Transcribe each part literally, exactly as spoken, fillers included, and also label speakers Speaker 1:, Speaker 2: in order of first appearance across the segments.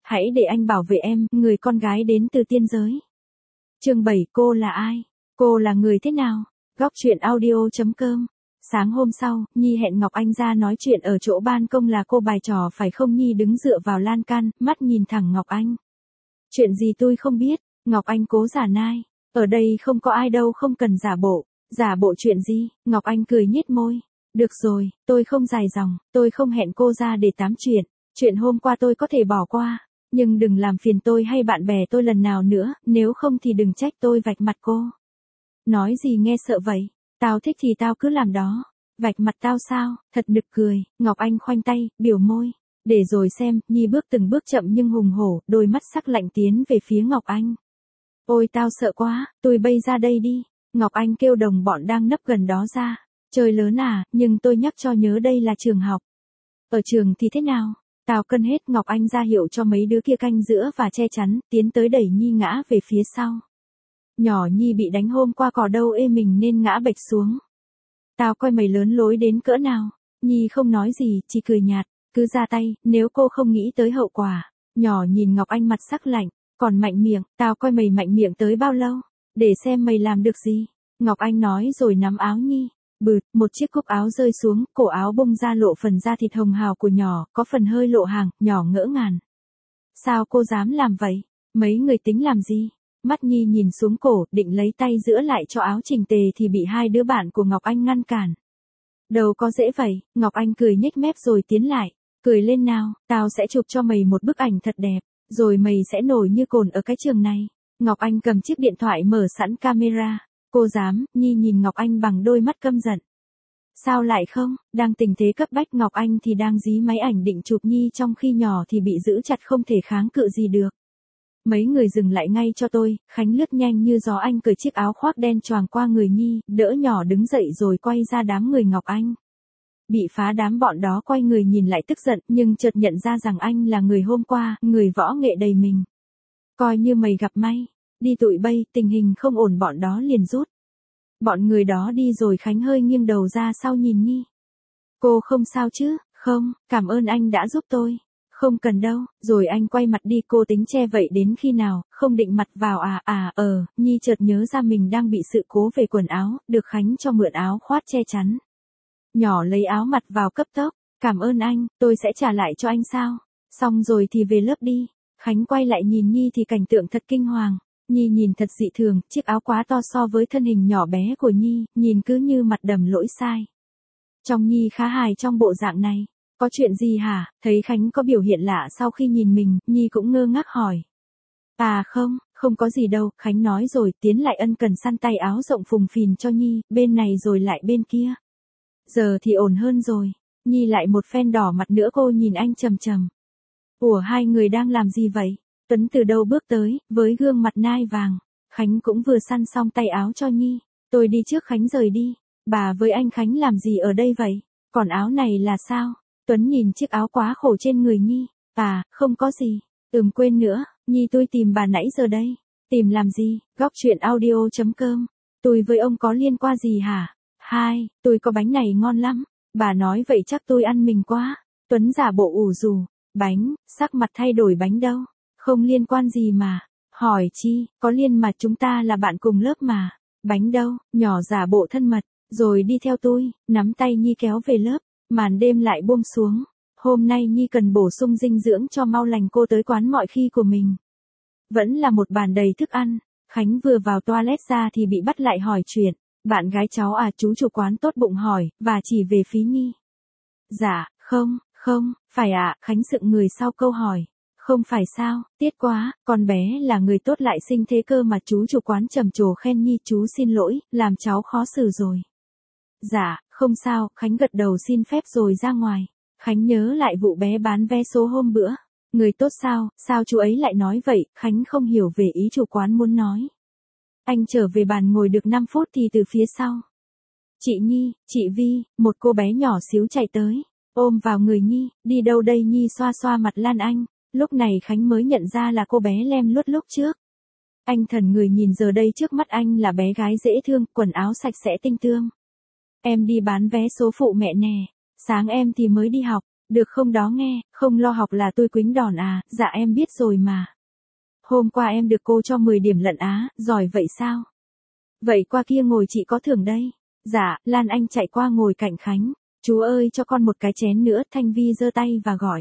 Speaker 1: Hãy để anh bảo vệ em, người con gái đến từ tiên giới. Chương bảy, cô là ai? Cô là người thế nào? Góc truyện audio chấm com. Sáng hôm sau, Nhi hẹn Ngọc Anh ra nói chuyện ở chỗ ban công là cô bài trò phải không? Nhi đứng dựa vào lan can, mắt nhìn thẳng Ngọc Anh. Chuyện gì tôi không biết, Ngọc Anh cố giả nai. Ở đây không có ai đâu, không cần giả bộ. Giả bộ chuyện gì? Ngọc Anh cười nhếch môi. Được rồi, tôi không dài dòng, tôi không hẹn cô ra để tám chuyện. Chuyện hôm qua tôi có thể bỏ qua. Nhưng đừng làm phiền tôi hay bạn bè tôi lần nào nữa, nếu không thì đừng trách tôi vạch mặt cô. Nói gì nghe sợ vậy? Tao thích thì tao cứ làm đó. Vạch mặt tao sao? Thật nực cười. Ngọc Anh khoanh tay, biểu môi. Để rồi xem. Nhi bước từng bước chậm nhưng hùng hổ, đôi mắt sắc lạnh tiến về phía Ngọc Anh. Ôi tao sợ quá, tôi bay ra đây đi. Ngọc Anh kêu đồng bọn đang nấp gần đó ra. Trời lớn à, nhưng tôi nhắc cho nhớ đây là trường học. Ở trường thì thế nào? Tao cân hết. Ngọc Anh ra hiệu cho mấy đứa kia canh giữa và che chắn, tiến tới đẩy Nhi ngã về phía sau. Nhỏ Nhi bị đánh hôm qua cò đâu ê mình nên ngã bệch xuống. Tao coi mày lớn lối đến cỡ nào. Nhi không nói gì, chỉ cười nhạt, cứ ra tay, nếu cô không nghĩ tới hậu quả. Nhỏ nhìn Ngọc Anh mặt sắc lạnh, còn mạnh miệng, tao coi mày mạnh miệng tới bao lâu, để xem mày làm được gì. Ngọc Anh nói rồi nắm áo Nhi. Bụt, một chiếc cúc áo rơi xuống, cổ áo bung ra lộ phần da thịt hồng hào của nhỏ, có phần hơi lộ hàng, nhỏ ngỡ ngàng. Sao cô dám làm vậy? Mấy người tính làm gì? Mắt Nhi nhìn xuống cổ, định lấy tay giữ lại cho áo chỉnh tề thì bị hai đứa bạn của Ngọc Anh ngăn cản. Đâu có dễ vậy, Ngọc Anh cười nhếch mép rồi tiến lại. Cười lên nào, tao sẽ chụp cho mày một bức ảnh thật đẹp, rồi mày sẽ nổi như cồn ở cái trường này. Ngọc Anh cầm chiếc điện thoại mở sẵn camera. Cô dám? Nhi nhìn Ngọc Anh bằng đôi mắt căm giận. Sao lại không? Đang tình thế cấp bách Ngọc Anh thì đang dí máy ảnh định chụp Nhi trong khi nhỏ thì bị giữ chặt không thể kháng cự gì được. Mấy người dừng lại ngay cho tôi. Khánh lướt nhanh như gió, anh cởi chiếc áo khoác đen choàng qua người Nhi, đỡ nhỏ đứng dậy rồi quay ra đám người Ngọc Anh. Bị phá đám bọn đó quay người nhìn lại tức giận nhưng chợt nhận ra rằng anh là người hôm qua, người võ nghệ đầy mình. Coi như mày gặp may. Đi tụi bay, tình hình không ổn bọn đó liền rút. Bọn người đó đi rồi Khánh hơi nghiêng đầu ra sau nhìn Nhi. Cô không sao chứ? Không, cảm ơn anh đã giúp tôi. Không cần đâu, rồi anh quay mặt đi. Cô tính che vậy đến khi nào, không định mặt vào à à ờ, Nhi chợt nhớ ra mình đang bị sự cố về quần áo, được Khánh cho mượn áo khoác che chắn. Nhỏ lấy áo mặt vào cấp tốc, cảm ơn anh, tôi sẽ trả lại cho anh sao? Xong rồi thì về lớp đi. Khánh quay lại nhìn Nhi thì cảnh tượng thật kinh hoàng. Nhi nhìn thật dị thường, chiếc áo quá to so với thân hình nhỏ bé của Nhi, nhìn cứ như mặt đầm lỗi sai. Trông Nhi khá hài trong bộ dạng này. Có chuyện gì hả? Thấy Khánh có biểu hiện lạ sau khi nhìn mình, Nhi cũng ngơ ngác hỏi. À không, không có gì đâu, Khánh nói rồi tiến lại ân cần săn tay áo rộng phùng phìn cho Nhi, bên này rồi lại bên kia. Giờ thì ổn hơn rồi. Nhi lại một phen đỏ mặt nữa. Cô nhìn anh trầm trầm. Ủa, hai người đang làm gì vậy? Tuấn từ đâu bước tới, với gương mặt nai vàng. Khánh cũng vừa săn xong tay áo cho Nhi. Tôi đi trước. Khánh rời đi. Bà với anh Khánh làm gì ở đây vậy? Còn áo này là sao? Tuấn nhìn chiếc áo quá khổ trên người Nhi. À, không có gì. Ừm quên nữa, Nhi tôi tìm bà nãy giờ đây. Tìm làm gì? Góc truyện audio chấm com. Tôi với ông có liên quan gì hả? Hai, tôi có bánh này ngon lắm. Bà nói vậy chắc tôi ăn mình quá. Tuấn giả bộ ủ rù. Bánh, sắc mặt thay đổi. Bánh đâu? Không liên quan gì mà. Hỏi chi, có liên mà, chúng ta là bạn cùng lớp mà. Bánh đâu? Nhỏ giả bộ thân mật, rồi đi theo tôi, nắm tay Nhi kéo về lớp. Màn đêm lại buông xuống. Hôm nay Nhi cần bổ sung dinh dưỡng cho mau lành. Cô tới quán mọi khi của mình. Vẫn là một bàn đầy thức ăn. Khánh vừa vào toilet ra thì bị bắt lại hỏi chuyện. Bạn gái cháu à? Chú chủ quán tốt bụng hỏi, và chỉ về phía Nhi. Dạ, không, không, phải ạ. À? Khánh sững người sau câu hỏi. Không phải sao? Tiếc quá, con bé là người tốt lại xinh thế cơ mà. Chú chủ quán trầm trồ khen Nhi. Chú xin lỗi, làm cháu khó xử rồi. Dạ, không sao. Khánh gật đầu xin phép rồi ra ngoài. Khánh nhớ lại vụ bé bán vé số hôm bữa. Người tốt sao? Sao chú ấy lại nói vậy? Khánh không hiểu về ý chủ quán muốn nói. Anh trở về bàn ngồi được năm phút thì từ phía sau. Chị Nhi, chị Vi, một cô bé nhỏ xíu chạy tới. Ôm vào người Nhi. Đi đâu đây? Nhi xoa xoa mặt Lan Anh. Lúc này Khánh mới nhận ra là cô bé lem luốt lúc trước. Anh thần người nhìn giờ đây trước mắt anh là bé gái dễ thương, quần áo sạch sẽ tinh tươm. Em đi bán vé số phụ mẹ nè. Sáng em thì mới đi học. Được không đó nghe, không lo học là tôi quýnh đòn à, dạ em biết rồi mà. Hôm qua em được cô cho mười điểm lận á, giỏi vậy sao? Vậy qua kia ngồi chị có thưởng đây. Dạ, Lan Anh chạy qua ngồi cạnh Khánh. Chú ơi cho con một cái chén nữa, Thanh Vi giơ tay và gọi.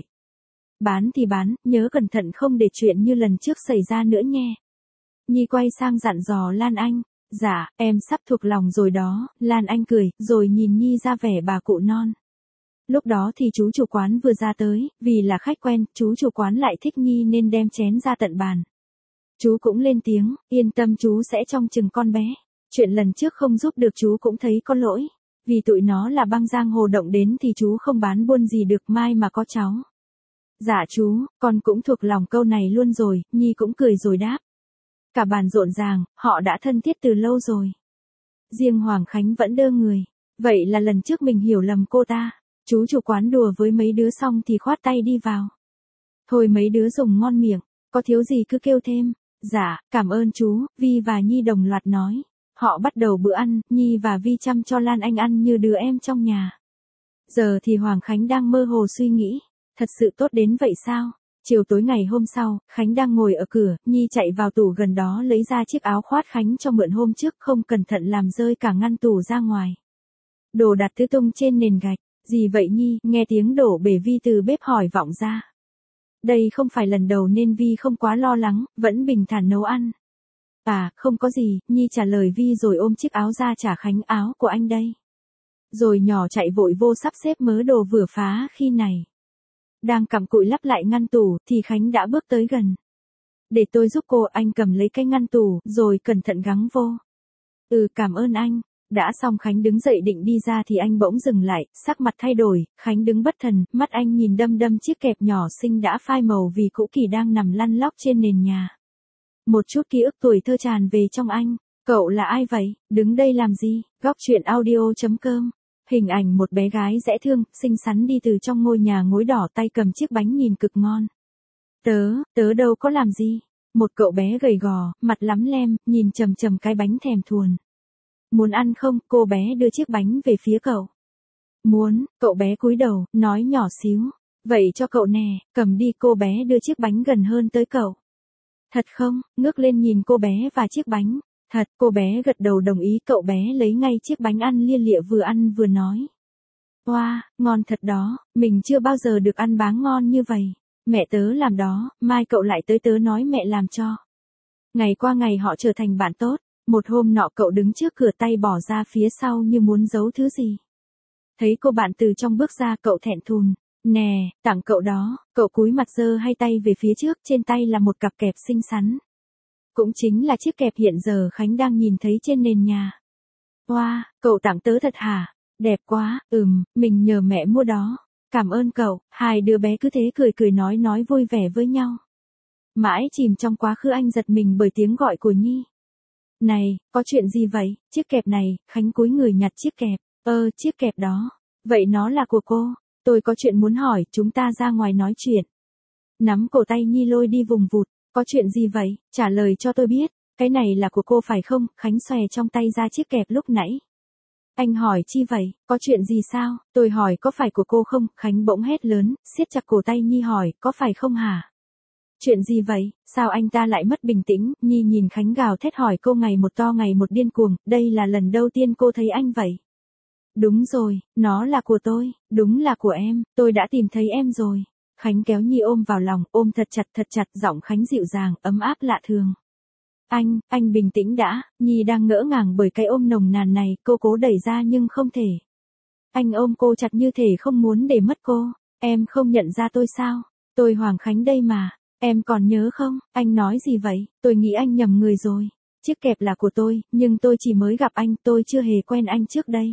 Speaker 1: Bán thì bán, nhớ cẩn thận không để chuyện như lần trước xảy ra nữa nghe. Nhi quay sang dặn dò Lan Anh. Dạ, em sắp thuộc lòng rồi đó, Lan Anh cười, rồi nhìn Nhi ra vẻ bà cụ non. Lúc đó thì chú chủ quán vừa ra tới, vì là khách quen, chú chủ quán lại thích Nhi nên đem chén ra tận bàn. Chú cũng lên tiếng, yên tâm chú sẽ trông chừng con bé. Chuyện lần trước không giúp được chú cũng thấy có lỗi. Vì tụi nó là băng giang hồ động đến thì chú không bán buôn gì được mai mà có cháu. Dạ chú, con cũng thuộc lòng câu này luôn rồi, Nhi cũng cười rồi đáp. Cả bàn rộn ràng, họ đã thân thiết từ lâu rồi. Riêng Hoàng Khánh vẫn đơ người. Vậy là lần trước mình hiểu lầm cô ta. Chú chủ quán đùa với mấy đứa xong thì khoát tay đi vào. Thôi mấy đứa dùng ngon miệng, có thiếu gì cứ kêu thêm. Dạ, cảm ơn chú, Vi và Nhi đồng loạt nói. Họ bắt đầu bữa ăn, Nhi và Vi chăm cho Lan Anh ăn như đứa em trong nhà. Giờ thì Hoàng Khánh đang mơ hồ suy nghĩ, thật sự tốt đến vậy sao? Chiều tối ngày hôm sau, Khánh đang ngồi ở cửa, Nhi chạy vào tủ gần đó lấy ra chiếc áo khoác Khánh cho mượn hôm trước không cẩn thận làm rơi cả ngăn tủ ra ngoài. Đồ đặt tứ tung trên nền gạch. Gì vậy Nhi? Nghe tiếng đổ bể Vi từ bếp hỏi vọng ra. Đây không phải lần đầu nên Vi không quá lo lắng, vẫn bình thản nấu ăn. À, không có gì, Nhi trả lời Vi rồi ôm chiếc áo ra trả Khánh, áo của anh đây. Rồi nhỏ chạy vội vô sắp xếp mớ đồ vừa phá khi này. Đang cặm cụi lắp lại ngăn tủ thì Khánh đã bước tới gần. Để tôi giúp cô, anh cầm lấy cái ngăn tủ rồi cẩn thận gắng vô. Ừ cảm ơn anh. Đã xong Khánh đứng dậy định đi ra thì anh bỗng dừng lại, sắc mặt thay đổi, Khánh đứng bất thần, mắt anh nhìn đăm đăm chiếc kẹp nhỏ xinh đã phai màu vì cũ kỹ đang nằm lăn lóc trên nền nhà. Một chút ký ức tuổi thơ tràn về trong anh. Cậu là ai vậy? Đứng đây làm gì? Góc truyện audio chấm com. Hình ảnh một bé gái dễ thương, xinh xắn đi từ trong ngôi nhà ngói đỏ tay cầm chiếc bánh nhìn cực ngon. Tớ, tớ đâu có làm gì. Một cậu bé gầy gò, mặt lắm lem, nhìn chầm chầm cái bánh thèm thuồng. Muốn ăn không? Cô bé đưa chiếc bánh về phía cậu. Muốn, cậu bé cúi đầu, nói nhỏ xíu. Vậy cho cậu nè, cầm đi. Cô bé đưa chiếc bánh gần hơn tới cậu. Thật không? Ngước lên nhìn cô bé và chiếc bánh. Thật, cô bé gật đầu đồng ý. Cậu bé lấy ngay chiếc bánh ăn lia lịa vừa ăn vừa nói. Oa, wow, ngon thật đó, mình chưa bao giờ được ăn báng ngon như vậy. Mẹ tớ làm đó, mai cậu lại tới tớ nói mẹ làm cho. Ngày qua ngày họ trở thành bạn tốt. Một hôm nọ cậu đứng trước cửa tay bỏ ra phía sau như muốn giấu thứ gì. Thấy cô bạn từ trong bước ra cậu thẹn thùng. Nè, tặng cậu đó, cậu cúi mặt giơ hai tay về phía trước, trên tay là một cặp kẹp xinh xắn. Cũng chính là chiếc kẹp hiện giờ Khánh đang nhìn thấy trên nền nhà. Wow, cậu tặng tớ thật hả? Đẹp quá, ừm, mình nhờ mẹ mua đó. Cảm ơn cậu, hai đứa bé cứ thế cười cười nói nói vui vẻ với nhau. Mãi chìm trong quá khứ anh giật mình bởi tiếng gọi của Nhi. Này, có chuyện gì vậy? Chiếc kẹp này, Khánh cúi người nhặt chiếc kẹp. Ơ, chiếc kẹp đó. Vậy nó là của cô. Tôi có chuyện muốn hỏi, chúng ta ra ngoài nói chuyện. Nắm cổ tay Nhi lôi đi vùng vụt. Có chuyện gì vậy? Trả lời cho tôi biết. Cái này là của cô phải không? Khánh xòe trong tay ra chiếc kẹp lúc nãy. Anh hỏi chi vậy? Có chuyện gì sao? Tôi hỏi có phải của cô không? Khánh bỗng hét lớn, siết chặt cổ tay Nhi hỏi, có phải không hả? Chuyện gì vậy? Sao anh ta lại mất bình tĩnh? Nhi nhìn Khánh gào thét hỏi cô ngày một to ngày một điên cuồng, đây là lần đầu tiên cô thấy anh vậy. Đúng rồi, nó là của tôi, đúng là của em, tôi đã tìm thấy em rồi. Khánh kéo Nhi ôm vào lòng, ôm thật chặt thật chặt, giọng Khánh dịu dàng, ấm áp lạ thường. Anh, anh bình tĩnh đã, Nhi đang ngỡ ngàng bởi cái ôm nồng nàn này, cô cố đẩy ra nhưng không thể. Anh ôm cô chặt như thể không muốn để mất cô, em không nhận ra tôi sao? Tôi Hoàng Khánh đây mà. Em còn nhớ không, anh nói gì vậy, tôi nghĩ anh nhầm người rồi. Chiếc kẹp là của tôi, nhưng tôi chỉ mới gặp anh, tôi chưa hề quen anh trước đây.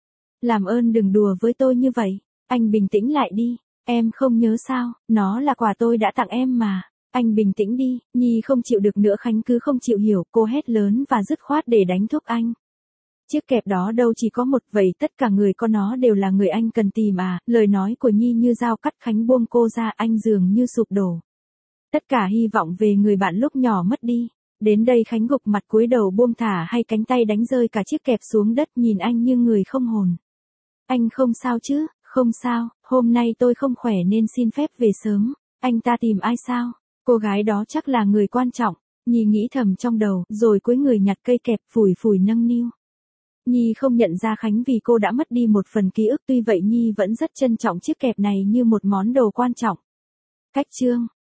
Speaker 1: Làm ơn đừng đùa với tôi như vậy, anh bình tĩnh lại đi, em không nhớ sao, nó là quà tôi đã tặng em mà. Anh bình tĩnh đi, Nhi không chịu được nữa. Khánh cứ không chịu hiểu, cô hét lớn và dứt khoát để đánh thúc anh. Chiếc kẹp đó đâu chỉ có một, vậy tất cả người có nó đều là người anh cần tìm à, lời nói của Nhi như dao cắt. Khánh buông cô ra, anh dường như sụp đổ. Tất cả hy vọng về người bạn lúc nhỏ mất đi. Đến đây Khánh gục mặt cúi đầu buông thả hai cánh tay đánh rơi cả chiếc kẹp xuống đất, nhìn anh như người không hồn. Anh không sao chứ? Không sao, hôm nay tôi không khỏe nên xin phép về sớm. Anh ta tìm ai sao? Cô gái đó chắc là người quan trọng. Nhi nghĩ thầm trong đầu, rồi cúi người nhặt cây kẹp phủi phủi nâng niu. Nhi không nhận ra Khánh vì cô đã mất đi một phần ký ức, tuy vậy Nhi vẫn rất trân trọng chiếc kẹp này như một món đồ quan trọng. Cách chương